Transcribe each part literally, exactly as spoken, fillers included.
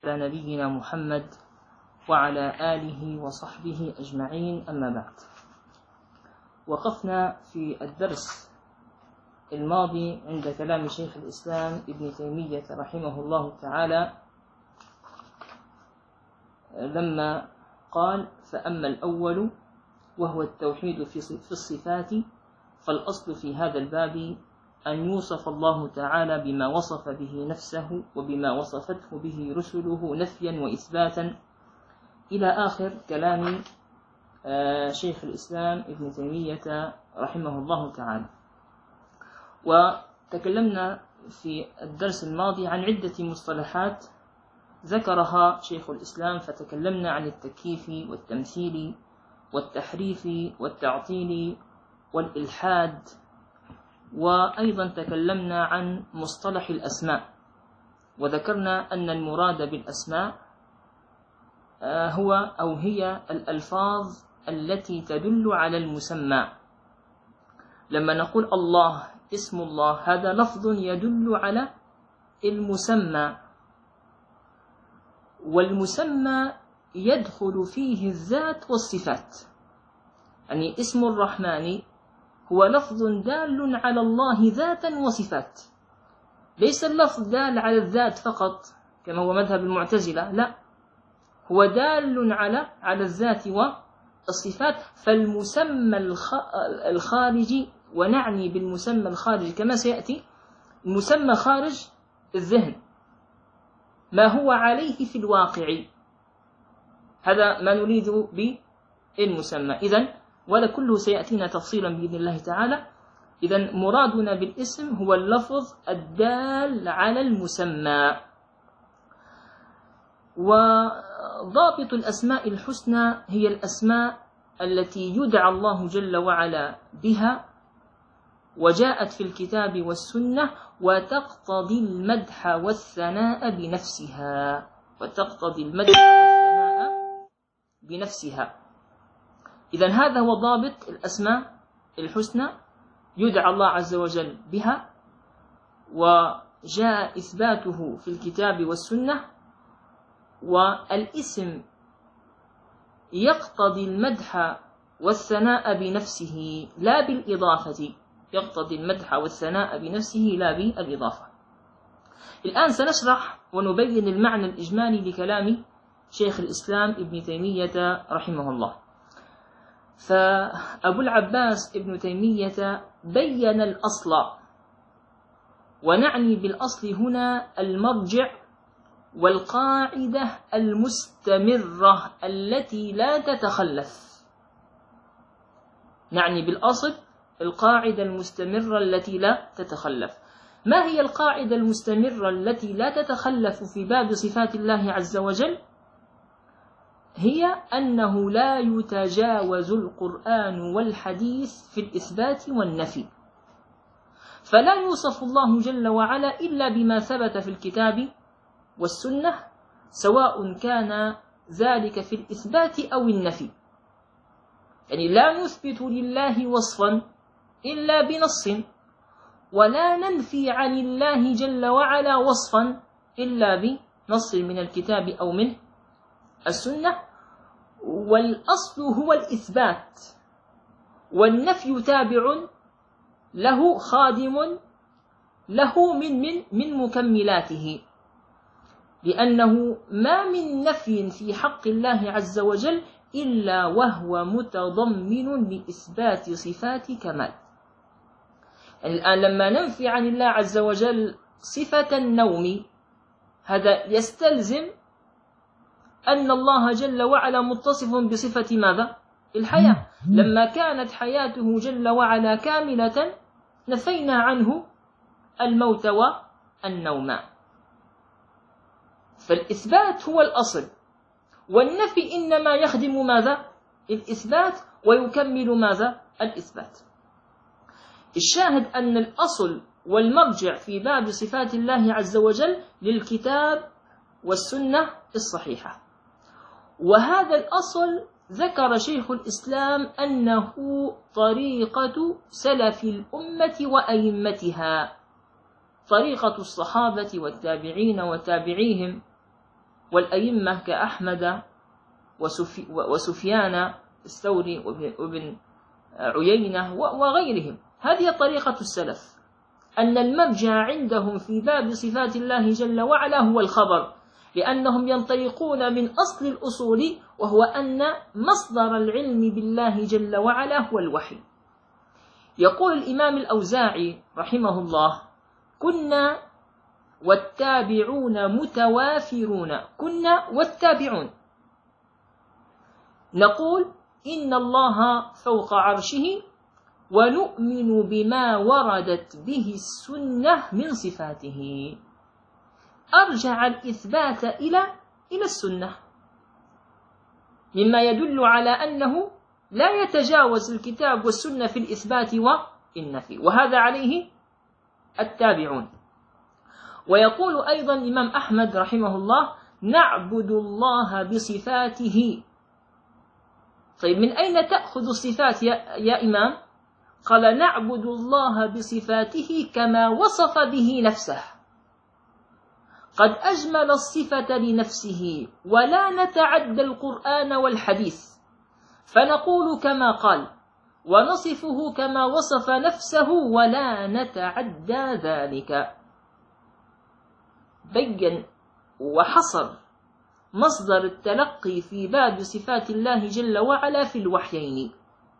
على نبينا محمد وعلى آله وصحبه أجمعين، أما بعد. وقفنا في الدرس الماضي عند كلام شيخ الإسلام ابن تيمية رحمه الله تعالى لما قال: فأما الأول وهو التوحيد في الصفات فالأصل في هذا الباب أن يوصف الله تعالى بما وصف به نفسه وبما وصفته به رسله نفيا وإثباتا، إلى آخر كلام شيخ الإسلام ابن تيمية رحمه الله تعالى. وتكلمنا في الدرس الماضي عن عدة مصطلحات ذكرها شيخ الإسلام، فتكلمنا عن التكييف والتمثيل والتحريف والتعطيل والإلحاد، وأيضا تكلمنا عن مصطلح الأسماء، وذكرنا أن المراد بالأسماء هو أو هي الألفاظ التي تدل على المسمى. لما نقول الله، اسم الله، هذا لفظ يدل على المسمى، والمسمى يدخل فيه الذات والصفات. يعني اسم الرحمن هو لفظ دال على الله ذاتا وصفات، ليس اللفظ دال على الذات فقط كما هو مذهب المعتزلة، لا، هو دال على على الذات والصفات. فالمسمى الخارجي، ونعني بالمسمى الخارجي كما سيأتي، المسمى خارج الذهن، ما هو عليه في الواقع، هذا ما نريد بالمسمى. إذن ولا كله سيأتينا تفصيلا بإذن الله تعالى. إذن مرادنا بالاسم هو اللفظ الدال على المسمى. وضابط الأسماء الحسنى هي الأسماء التي يدعى الله جل وعلا بها، وجاءت في الكتاب والسنة، وتقتضي المدح والثناء بنفسها وتقتضي المدح والثناء بنفسها. إذن هذا هو ضابط الأسماء الحسنى، يدعى الله عز وجل بها، وجاء إثباته في الكتاب والسنة، والاسم يقتضي المدح والثناء بنفسه لا بالإضافة، يقتضي المدح والثناء بنفسه لا بالإضافة. الآن سنشرح ونبين المعنى الإجمالي لكلام شيخ الإسلام ابن تيمية رحمه الله. فأبو العباس ابن تيمية بين الأصل، ونعني بالأصل هنا المرجع والقاعدة المستمرة التي لا تتخلف. نعني بالأصل القاعدة المستمرة التي لا تتخلف. ما هي القاعدة المستمرة التي لا تتخلف في باب صفات الله عز وجل؟ هي أنه لا يتجاوز القرآن والحديث في الإثبات والنفي، فلا يوصف الله جل وعلا إلا بما ثبت في الكتاب والسنة، سواء كان ذلك في الإثبات أو النفي. يعني لا نثبت لله وصفا إلا بنص، ولا ننفي عن الله جل وعلا وصفا إلا بنص من الكتاب أو من السنة. والأصل هو الإثبات، والنفي تابع له، خادم له من من من مكملاته، لأنه ما من نفي في حق الله عز وجل إلا وهو متضمن لإثبات صفات كمال. الآن لما ننفي عن الله عز وجل صفة النوم، هذا يستلزم أن الله جل وعلا متصف بصفة ماذا؟ الحياة. لما كانت حياته جل وعلا كاملة نفينا عنه الموت والنوم. فالإثبات هو الأصل، والنفي إنما يخدم ماذا؟ الإثبات، ويكمل ماذا؟ الإثبات. الشاهد أن الأصل والمرجع في باب صفات الله عز وجل للكتاب والسنة الصحيحة. وهذا الأصل ذكر شيخ الإسلام أنه طريقة سلف الأمة وأئمتها، طريقة الصحابة والتابعين وتابعيهم والأئمة كأحمد وسفيان الثوري وابن عيينة وغيرهم. هذه طريقة السلف، أن المرجع عندهم في باب صفات الله جل وعلا هو الخبر، لأنهم ينطلقون من أصل الأصول، وهو أن مصدر العلم بالله جل وعلا هو الوحي. يقول الإمام الأوزاعي رحمه الله: كنا والتابعون متوافرون، كنا والتابعون نقول إن الله فوق عرشه، ونؤمن بما وردت به السنة من صفاته. أرجع الإثبات إلى إلى السنة، مما يدل على أنه لا يتجاوز الكتاب والسنة في الإثبات والنفي، وهذا عليه التابعون. ويقول أيضا الإمام أحمد رحمه الله: نعبد الله بصفاته. طيب، من أين تأخذ الصفات يا, يا إمام؟ قال: نعبد الله بصفاته كما وصف به نفسه. قد أجمل الصفة لنفسه، ولا نتعدى القرآن والحديث، فنقول كما قال، ونصفه كما وصف نفسه، ولا نتعدى ذلك. بين وحصر مصدر التلقي في باب صفات الله جل وعلا في الوحيين.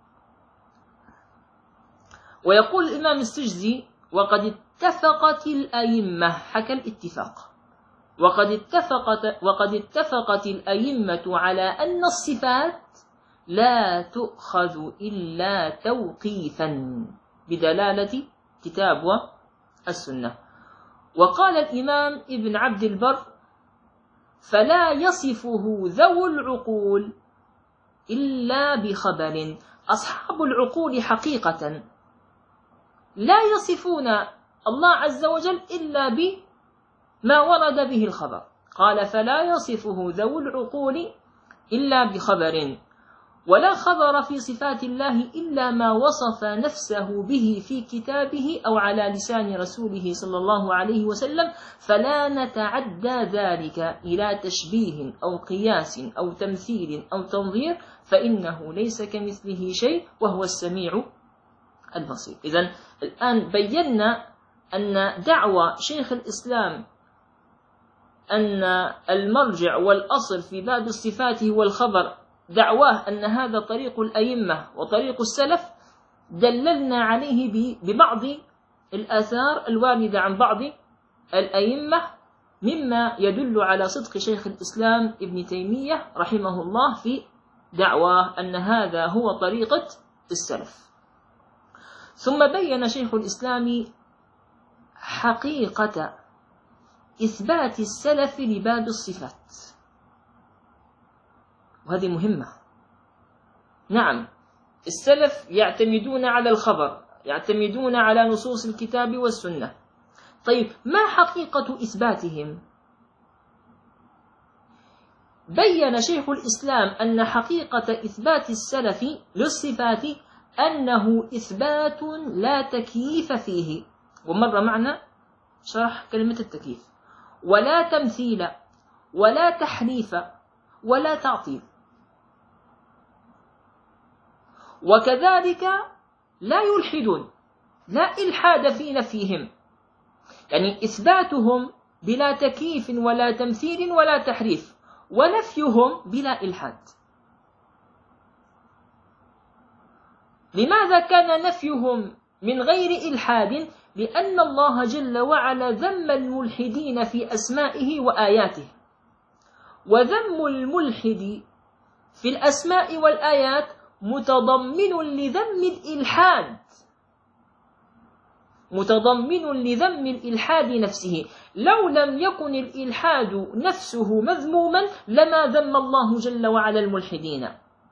ويقول الإمام السجزي: وقد اتفقت الأئمة، حكى الاتفاق، وقد اتفقت, وقد اتفقت الأئمة على أن الصفات لا تؤخذ إلا توقيفا بدلالة كتاب والسنة. وقال الإمام ابن عبد البر: فلا يصفه ذو العقول إلا بخبر. أصحاب العقول حقيقة لا يصفون الله عز وجل إلا بما ورد به الخبر. قال: فلا يصفه ذو العقول إلا بخبر، ولا خبر في صفات الله إلا ما وصف نفسه به في كتابه أو على لسان رسوله صلى الله عليه وسلم، فلا نتعدى ذلك إلى تشبيه أو قياس أو تمثيل أو تنظير، فإنه ليس كمثله شيء وهو السميع البصير. إذن الآن بينا أن دعوى شيخ الإسلام أن المرجع والأصل في باب الصفات هو الخبر، دعواه أن هذا طريق الأئمة وطريق السلف، دللنا عليه ببعض الآثار الواردة عن بعض الأئمة، مما يدل على صدق شيخ الإسلام ابن تيمية رحمه الله في دعواه أن هذا هو طريقة السلف. ثم بين شيخ الإسلام حقيقة إثبات السلف لباب الصفات، وهذه مهمة. نعم، السلف يعتمدون على الخبر، يعتمدون على نصوص الكتاب والسنة. طيب، ما حقيقة إثباتهم؟ بين شيخ الإسلام أن حقيقة إثبات السلف للصفات أنه إثبات لا تكييف فيه، ومر معنا شرح كلمة التكييف، ولا تمثيل، ولا تحريف، ولا تعطيل. وكذلك لا يلحدون، لا إلحاد في نفيهم، يعني إثباتهم بلا تكييف ولا تمثيل ولا تحريف، ونفيهم بلا إلحاد. لماذا كان نفيهم من غير إلحاد؟ لأن الله جل وعلا ذم الملحدين في أسمائه وآياته، وذم الملحد في الأسماء والآيات متضمن لذم الإلحاد، متضمن لذم الإلحاد نفسه. لو لم يكن الإلحاد نفسه مذموما لما ذم الله جل وعلا الملحدين.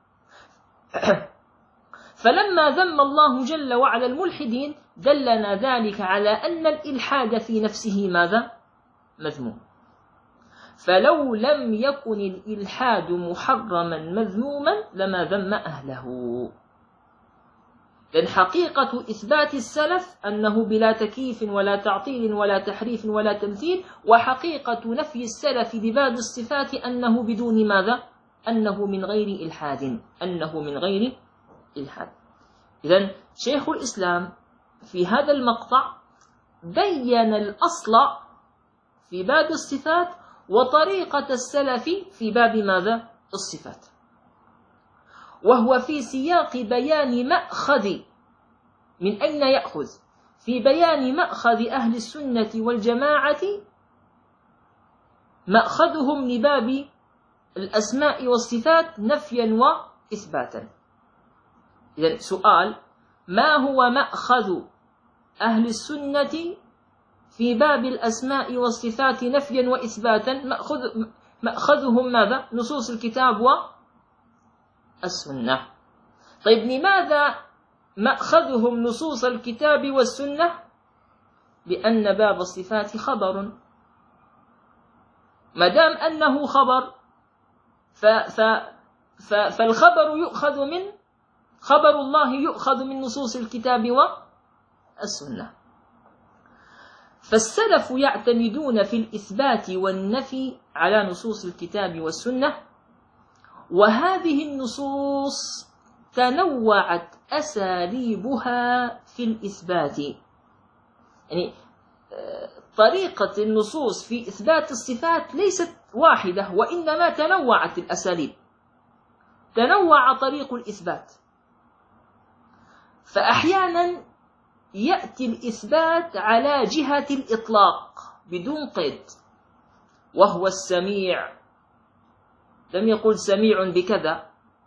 فلما ذم الله جل وعلا الملحدين دلنا ذلك على أن الإلحاد في نفسه ماذا؟ مذموم. فلو لم يكن الإلحاد محرما مذموما لما ذم أهله. لأن حقيقة إثبات السلف أنه بلا تكييف ولا تعطيل ولا تحريف ولا تمثيل، وحقيقة نفي السلف بباب الصفات أنه بدون ماذا؟ أنه من غير إلحاد، أنه من غير إلحاد. إذن شيخ الإسلام في هذا المقطع بين الأصل في باب الصفات وطريقة السلف في باب ماذا؟ الصفات، وهو في سياق بيان مأخذ، من أين يأخذ؟ في بيان مأخذ أهل السنة والجماعة، مأخذهم لباب الأسماء والصفات نفيا وإثباتا. إذن سؤال: ما هو مأخذ أهل السنة في باب الأسماء والصفات نفيا وإثباتا؟ مأخذ مأخذهم ماذا؟ نصوص الكتاب والسنة. طيب لماذا مأخذهم نصوص الكتاب والسنة؟ بأن باب الصفات خبر، ما دام أنه خبر ف ف ف فالخبر يؤخذ من خبر الله يؤخذ من نصوص الكتاب والسنة. فالسلف يعتمدون في الإثبات والنفي على نصوص الكتاب والسنة، وهذه النصوص تنوعت أساليبها في الإثبات. يعني طريقة النصوص في إثبات الصفات ليست واحدة، وإنما تنوعت الأساليب، تنوع طريق الإثبات. فأحيانا يأتي الإثبات على جهة الإطلاق بدون قيد، وهو السميع، لم يقل سميع بكذا،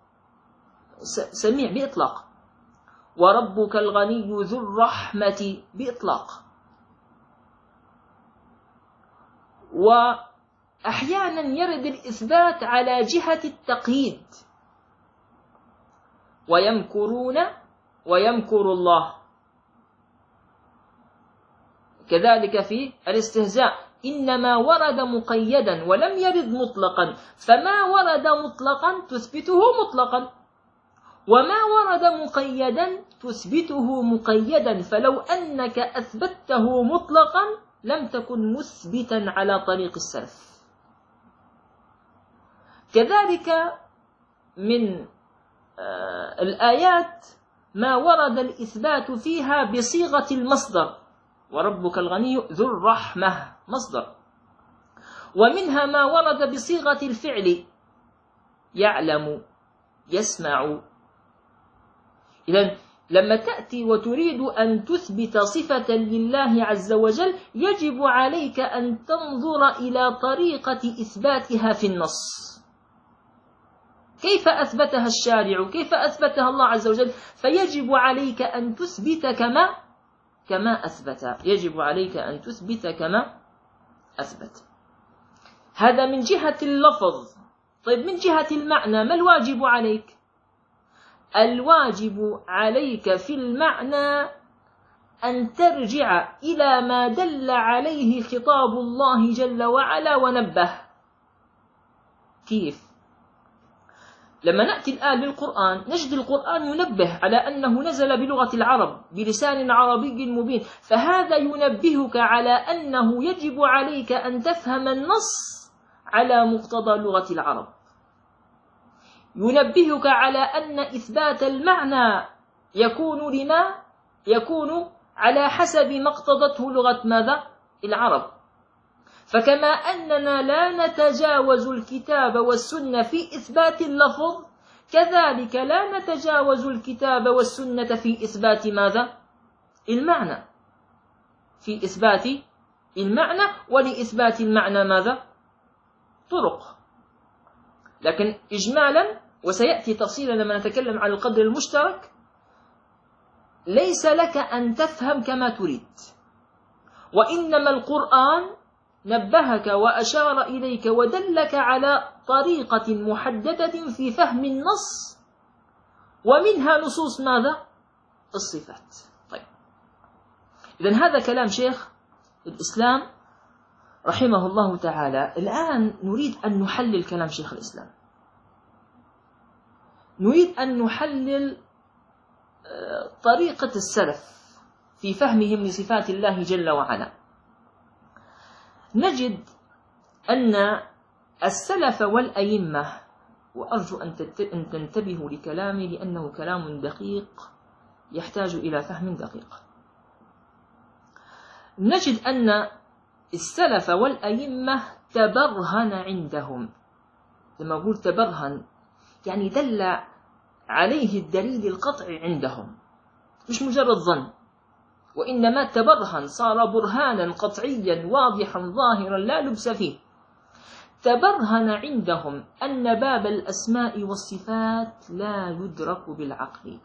سميع بإطلاق. وربك الغني ذو الرحمة بإطلاق. وأحيانا يرد الإثبات على جهة التقييد: ويمكرون ويمكر الله. كذلك في الاستهزاء: إنما ورد مقيدا ولم يرد مطلقا، فما ورد مطلقا تثبته مطلقا، وما ورد مقيدا تثبته مقيدا، فلو أنك أثبته مطلقا لم تكن مثبتا على طريق السلف. كذلك من آه الآيات ما ورد الإثبات فيها بصيغة المصدر: وربك الغني ذو الرحمة مصدر. ومنها ما ورد بصيغة الفعل: يعلم، يسمع. إذن لما تأتي وتريد أن تثبت صفة لله عز وجل يجب عليك أن تنظر إلى طريقة إثباتها في النص. كيف أثبتها الشارع؟ كيف أثبتها الله عز وجل؟ فيجب عليك أن تثبت كما كما أثبت، يجب عليك أن تثبت كما أثبت. هذا من جهة اللفظ. طيب من جهة المعنى ما الواجب عليك؟ الواجب عليك في المعنى أن ترجع إلى ما دل عليه خطاب الله جل وعلا ونبه. كيف؟ لما نأتي الآن للقرآن نجد القرآن ينبه على أنه نزل بلغة العرب بلسان عربي مبين، فهذا ينبهك على أنه يجب عليك أن تفهم النص على مقتضى لغة العرب. ينبهك على أن إثبات المعنى يكون لما يكون على حسب ما اقتضته لغة ماذا؟ العرب. فكما أننا لا نتجاوز الكتاب والسنة في إثبات اللفظ، كذلك لا نتجاوز الكتاب والسنة في إثبات ماذا؟ المعنى. في إثبات المعنى، ولإثبات المعنى ماذا؟ طرق. لكن إجمالا، وسيأتي تفصيلا لما نتكلم عن القدر المشترك، ليس لك أن تفهم كما تريد، وإنما القرآن نبهك وأشار إليك ودلك على طريقة محددة في فهم النص، ومنها نصوص ماذا؟ الصفات. طيب، إذن هذا كلام شيخ الإسلام رحمه الله تعالى. الآن نريد أن نحلل كلام شيخ الإسلام، نريد أن نحلل طريقة السلف في فهمهم لصفات الله جل وعلا، نجد أن السلف والأئمة، وأرجو أن تنتبهوا لكلامي لأنه كلام دقيق يحتاج إلى فهم دقيق، نجد أن السلف والأئمة تبرهن عندهم. لما أقول تبرهن يعني دل عليه الدليل القطعي عندهم، مش مجرد ظن، وإنما تبرهن، صار برهانا قطعيا واضحا ظاهرا لا لبس فيه. تبرهن عندهم أن باب الأسماء والصفات لا يدرك بالعقل.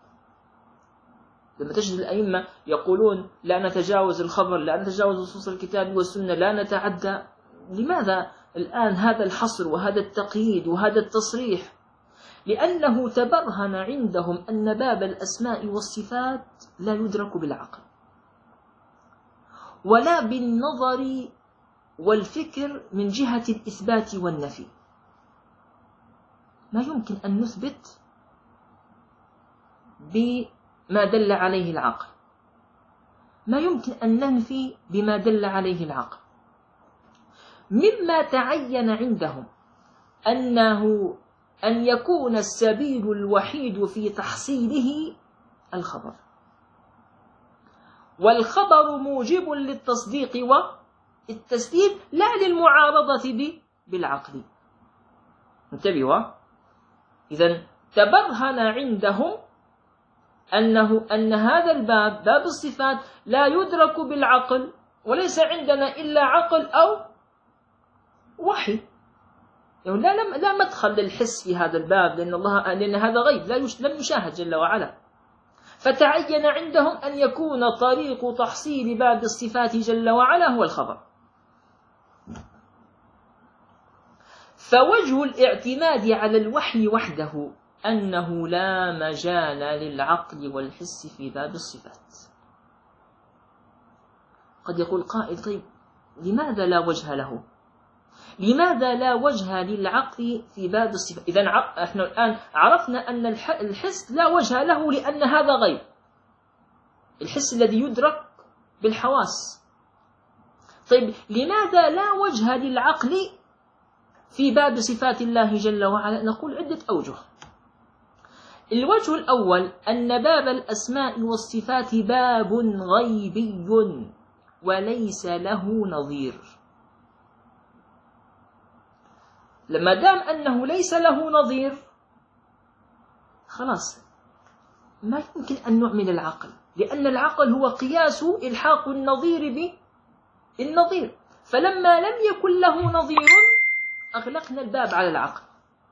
لما تجد الأئمة يقولون لا نتجاوز الخبر، لا نتجاوز نصوص الكتاب والسنة، لا نتعدى، لماذا الآن هذا الحصر وهذا التقييد وهذا التصريح؟ لأنه تبرهن عندهم أن باب الأسماء والصفات لا يدرك بالعقل ولا بالنظر والفكر من جهة الإثبات والنفي. ما يمكن أن نثبت بما دل عليه العقل، ما يمكن أن ننفي بما دل عليه العقل. مما تعين عندهم أنه أن يكون السبيل الوحيد في تحصيله الخبر، والخبر موجب للتصديق والتسليم لا للمعارضة بالعقل. انتبهوا، إذن تبرهن عندهم أنه أن هذا الباب، باب الصفات، لا يدرك بالعقل، وليس عندنا إلا عقل أو وحي. يعني لا لا مدخل للحس في هذا الباب، لأن الله لأن هذا غيب لا لم يشاهد جل وعلا. فتعين عندهم أن يكون طريق تحصيل باب الصفات جل وعلا هو الخبر. فوجه الاعتماد على الوحي وحده أنه لا مجال للعقل والحس في باب الصفات. قد يقول قائل طيب لماذا لا وجه له؟ لماذا لا وجه للعقل في باب الصفات؟ إذن احنا الآن عرفنا أن الحس لا وجه له لأن هذا غيب، الحس الذي يدرك بالحواس. طيب لماذا لا وجه للعقل في باب صفات الله جل وعلا؟ نقول عدة أوجه. الوجه الأول أن باب الأسماء والصفات باب غيبي وليس له نظير. لما دام أنه ليس له نظير خلاص ما يمكن أن نعمل العقل، لأن العقل هو قياس إلحاق النظير بالنظير. فلما لم يكن له نظير أغلقنا الباب على العقل.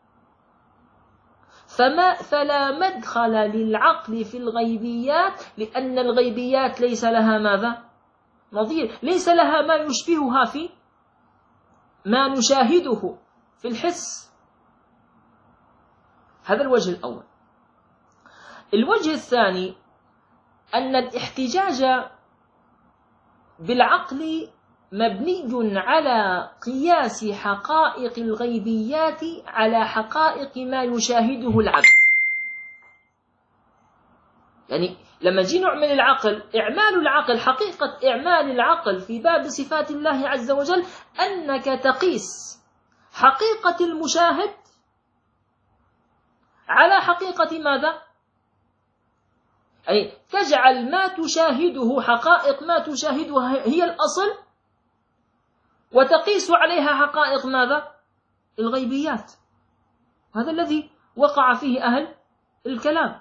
فما فلا مدخل للعقل في الغيبيات، لأن الغيبيات ليس لها ماذا؟ نظير، ليس لها ما يشبهها في ما نشاهده في الحس. هذا الوجه الأول. الوجه الثاني أن الاحتجاج بالعقل مبني على قياس حقائق الغيبيات على حقائق ما يشاهده العبد. يعني لما جي نعمل العقل، إعمال العقل، حقيقة إعمال العقل في باب صفات الله عز وجل أنك تقيس حقيقة المشاهد على حقيقة ماذا؟ أي تجعل ما تشاهده، حقائق ما تشاهدها هي الأصل، وتقيس عليها حقائق ماذا؟ الغيبيات. هذا الذي وقع فيه أهل الكلام.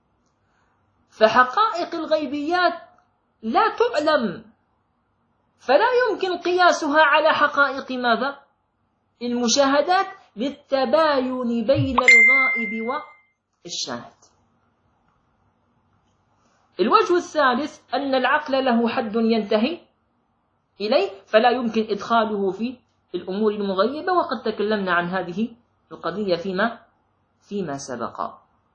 فحقائق الغيبيات لا تعلم، فلا يمكن قياسها على حقائق ماذا؟ المشاهدات، للتباين بين الغائب والشاهد. الوجه الثالث أن العقل له حد ينتهي إليه، فلا يمكن إدخاله في الأمور المغيبة، وقد تكلمنا عن هذه القضية فيما فيما سبق.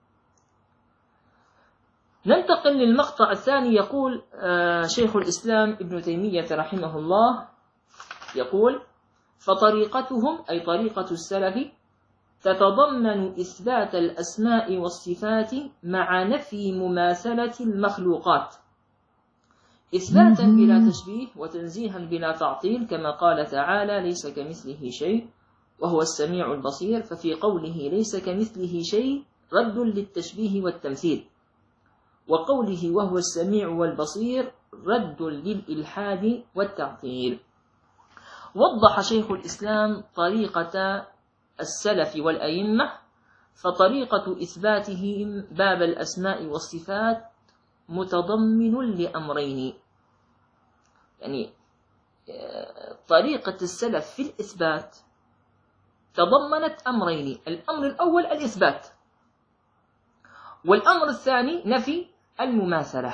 ننتقل للمقطع الثاني. يقول شيخ الإسلام ابن تيمية رحمه الله، يقول: فطريقتهم أي طريقة السلف تتضمن إثبات الأسماء والصفات مع نفي مماثلة المخلوقات، إثباتا بلا تشبيه وتنزيها بلا تعطيل، كما قال تعالى: ليس كمثله شيء وهو السميع البصير. ففي قوله ليس كمثله شيء رد للتشبيه والتمثيل، وقوله وهو السميع والبصير رد للإلحاد والتعطيل. وضح شيخ الإسلام طريقة السلف والأئمة، فطريقة إثباتهم باب الأسماء والصفات متضمن لأمرين، يعني طريقة السلف في الإثبات تضمنت أمرين: الأمر الأول الإثبات، والأمر الثاني نفي المماثلة.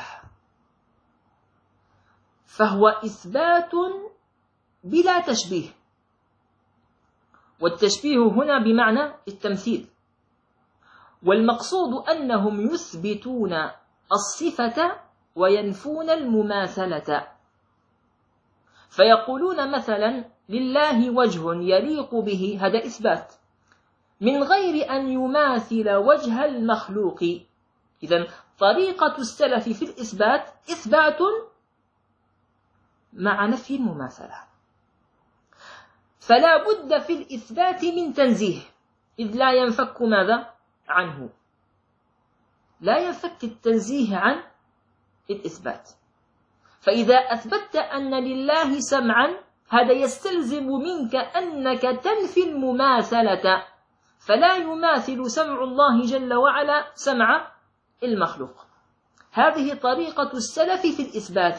فهو إثبات بلا تشبيه، والتشبيه هنا بمعنى التمثيل، والمقصود أنهم يثبتون الصفة وينفون المماثلة. فيقولون مثلا لله وجه يليق به، هذا إثبات من غير أن يماثل وجه المخلوق. إذن طريقة السلف في الإثبات إثبات مع نفي المماثلة. فلا بد في الإثبات من تنزيه، إذ لا ينفك ماذا عنه؟ لا ينفك التنزيه عن الإثبات. فإذا أثبتت أن لله سمعا، هذا يستلزم منك أنك تنفي المماثلة، فلا يماثل سمع الله جل وعلا سمع المخلوق. هذه طريقة السلف في الإثبات.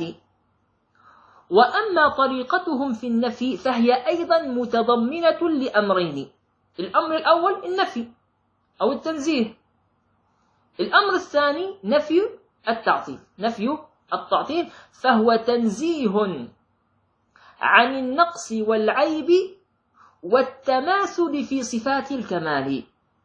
وأما طريقتهم في النفي فهي أيضا متضمنة لأمرين: الأمر الأول النفي أو التنزيه، الأمر الثاني نفي التعطيل. نفي التعطيل فهو تنزيه عن النقص والعيب والتماثل في صفات الكمال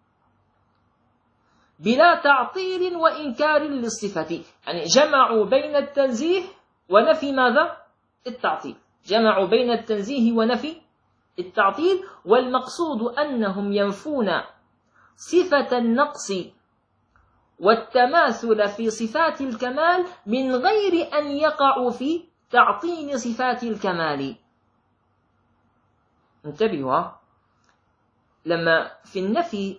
بلا تعطيل وإنكار للصفة. يعني جمعوا بين التنزيه ونفي ماذا؟ التعطيل. جمعوا بين التنزيه ونفي التعطيل، والمقصود أنهم ينفون صفة النقص والتماثل في صفات الكمال من غير أن يقعوا في تعطيل صفات الكمال. انتبهوا، لما في النفي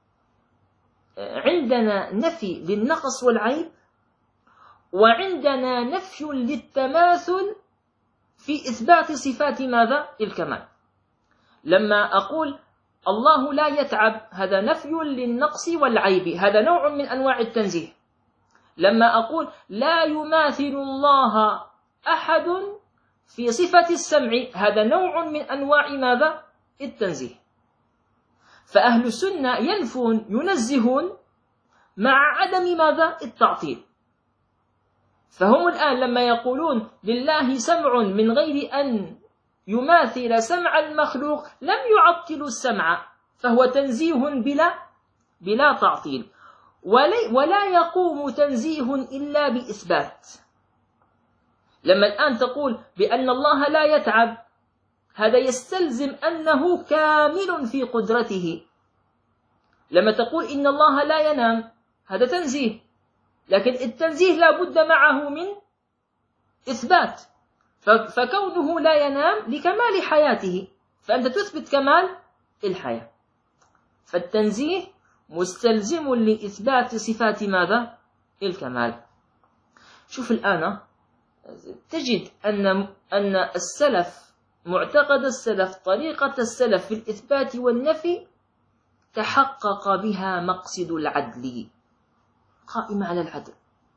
عندنا نفي للنقص والعيب، وعندنا نفي للتماثل في إثبات صفات ماذا؟ الكمال. لما أقول الله لا يتعب، هذا نفي للنقص والعيب، هذا نوع من أنواع التنزيه. لما أقول لا يماثل الله أحد في صفة السمع، هذا نوع من أنواع ماذا؟ التنزيه. فأهل السنة ينفون ينزهون مع عدم ماذا؟ التعطيل. فهم الآن لما يقولون لله سمع من غير أن يماثل سمع المخلوق لم يعطلوا السمع، فهو تنزيه بلا بلا تعطيل. ولا يقوم تنزيه إلا بإثبات. لما الآن تقول بأن الله لا يتعب، هذا يستلزم أنه كامل في قدرته. لما تقول إن الله لا ينام، هذا تنزيه، لكن التنزيه لا بد معه من إثبات. فكونه لا ينام لكمال حياته، فأنت تثبت كمال الحياة. فالتنزيه مستلزم لإثبات صفات ماذا؟ الكمال. شوف الآن تجد أن أن السلف، معتقد السلف، طريقة السلف في الإثبات والنفي تحقق بها مقصد العدل، قائمة على العدل.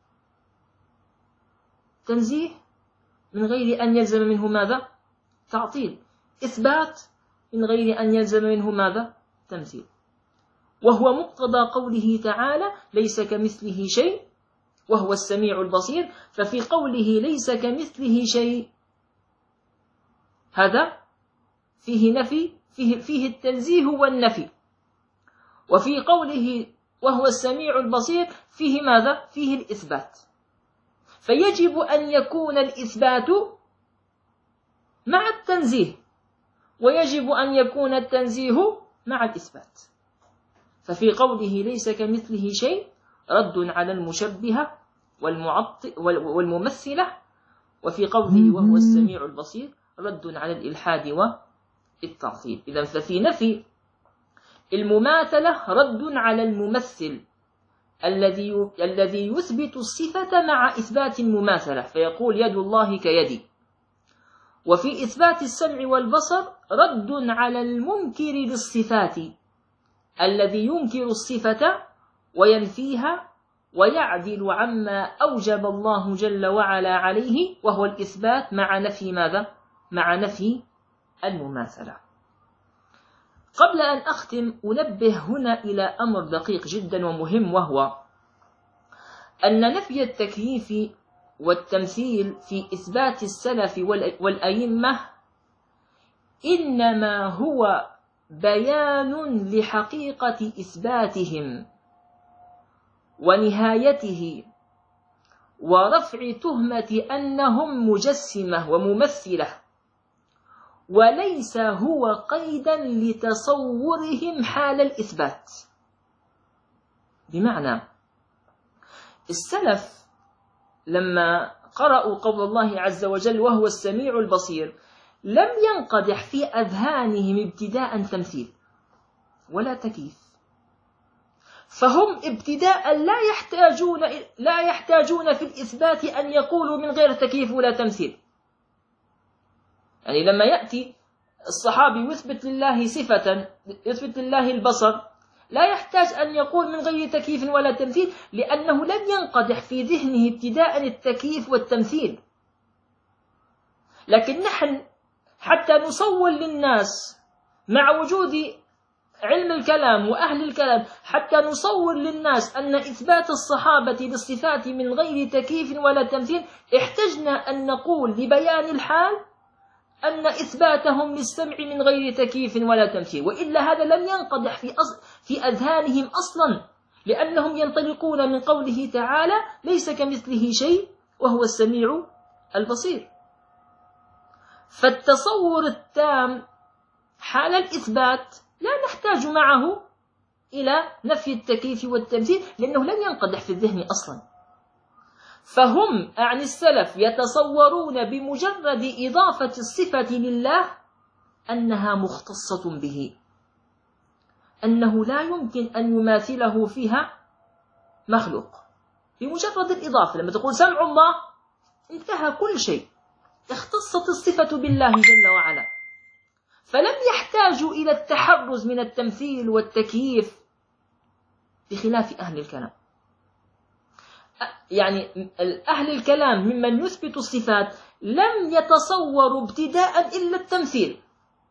تنزيه من غير أن يلزم منه ماذا؟ تعطيل. إثبات من غير أن يلزم منه ماذا؟ تمثيل. وهو مقتضى قوله تعالى ليس كمثله شيء وهو السميع البصير. ففي قوله ليس كمثله شيء هذا فيه نفي، فيه, فيه التنزيه والنفي. وفي قوله وهو السميع البصير فيه ماذا؟ فيه الإثبات. فيجب أن يكون الإثبات مع التنزيه، ويجب أن يكون التنزيه مع الإثبات. ففي قوله ليس كمثله شيء رد على المشبهة والممثلة، وفي قوله وهو السميع البصير رد على الإلحاد والتعطيل. إذن ففي نفي المماثلة رد على الممثل الذي الذي يثبت الصفة مع إثبات المماثلة، فيقول يد الله كيدي. وفي إثبات السمع والبصر رد على المنكر للصفات الذي ينكر الصفة وينفيها ويعدل عما أوجب الله جل وعلا عليه، وهو الإثبات مع نفي ماذا؟ مع نفي المماثلة. قبل أن أختم أنبه هنا إلى أمر دقيق جدا ومهم، وهو أن نفي التكييف والتمثيل في إثبات السلف والأئمة إنما هو بيان لحقيقة إثباتهم ونهايته ورفع تهمة أنهم مجسمة وممثلة، وليس هو قيدا لتصورهم حال الإثبات. بمعنى السلف لما قرأوا قول الله عز وجل وهو السميع البصير لم ينقدح في أذهانهم ابتداء تمثيل ولا تكييف، فهم ابتداء لا يحتاجون لا يحتاجون في الإثبات أن يقولوا من غير تكييف ولا تمثيل. يعني لما يأتي الصحابي يثبت لله صفة، يثبت لله البصر، لا يحتاج أن يقول من غير تكييف ولا تمثيل، لأنه لن ينقدح في ذهنه ابتداء التكييف والتمثيل. لكن نحن حتى نصور للناس مع وجود علم الكلام وأهل الكلام، حتى نصور للناس أن إثبات الصحابة للصفات من غير تكييف ولا تمثيل، احتجنا أن نقول لبيان الحال أن إثباتهم للسمع من غير تكييف ولا تمثيل، وإلا هذا لم ينقدح في, أص... في أذهانهم أصلا، لأنهم ينطلقون من قوله تعالى ليس كمثله شيء وهو السميع البصير. فالتصور التام حال الإثبات لا نحتاج معه إلى نفي التكييف والتمثيل، لأنه لم ينقدح في الذهن أصلا. فهم عن السلف يتصورون بمجرد إضافة الصفة لله أنها مختصة به، أنه لا يمكن أن يماثله فيها مخلوق. بمجرد الإضافة لما تقول سمع الله انتهى كل شيء، اختصت الصفة بالله جل وعلا، فلم يحتاجوا إلى التحرز من التمثيل والتكييف بخلاف أهل الكلام. يعني أهل الكلام ممن يثبت الصفات لم يتصوروا ابتداء إلا التمثيل،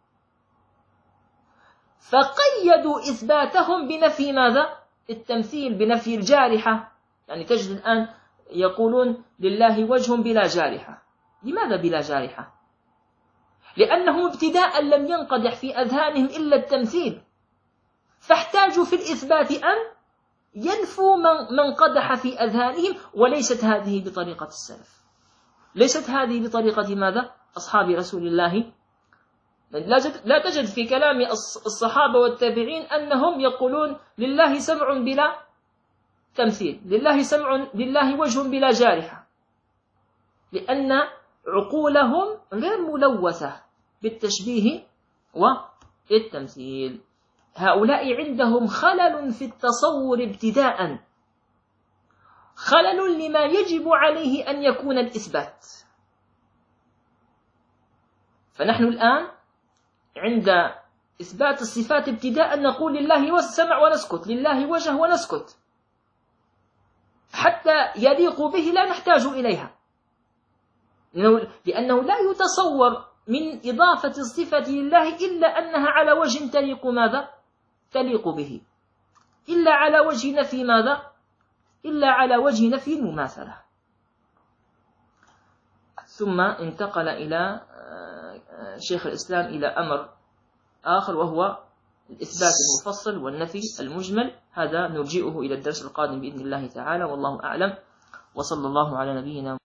فقيدوا إثباتهم بنفي ماذا؟ التمثيل، بنفي الجارحة. يعني تجد الآن يقولون لله وجه بلا جارحة. لماذا بلا جارحة؟ لأنهم ابتداء لم ينقدح في أذهانهم إلا التمثيل، فاحتاجوا في الإثبات أن ينفوا من قدح في أذهانهم، وليست هذه بطريقة السلف، ليست هذه بطريقة ماذا؟ أصحاب رسول الله. لا تجد في كلام الصحابة والتابعين أنهم يقولون لله سمع بلا تمثيل، لله سمع، لله وجه بلا جارحة، لأن عقولهم غير ملوثة بالتشبيه والتمثيل. هؤلاء عندهم خلل في التصور ابتداء، خلل لما يجب عليه أن يكون الإثبات. فنحن الآن عند إثبات الصفات ابتداء نقول لله والسمع ونسكت، لله وجه ونسكت، حتى يليق به لا نحتاج إليها، لأنه لا يتصور من إضافة الصفة لله إلا أنها على وجه تليق ماذا؟ تليق به، إلا على وجه نفي ماذا؟ إلا على وجه نفي المماثلة. ثم انتقل إلى شيخ الإسلام إلى أمر آخر، وهو الإثبات المفصل والنفي المجمل. هذا نرجئه إلى الدرس القادم بإذن الله تعالى، والله أعلم، وصلى الله على نبينا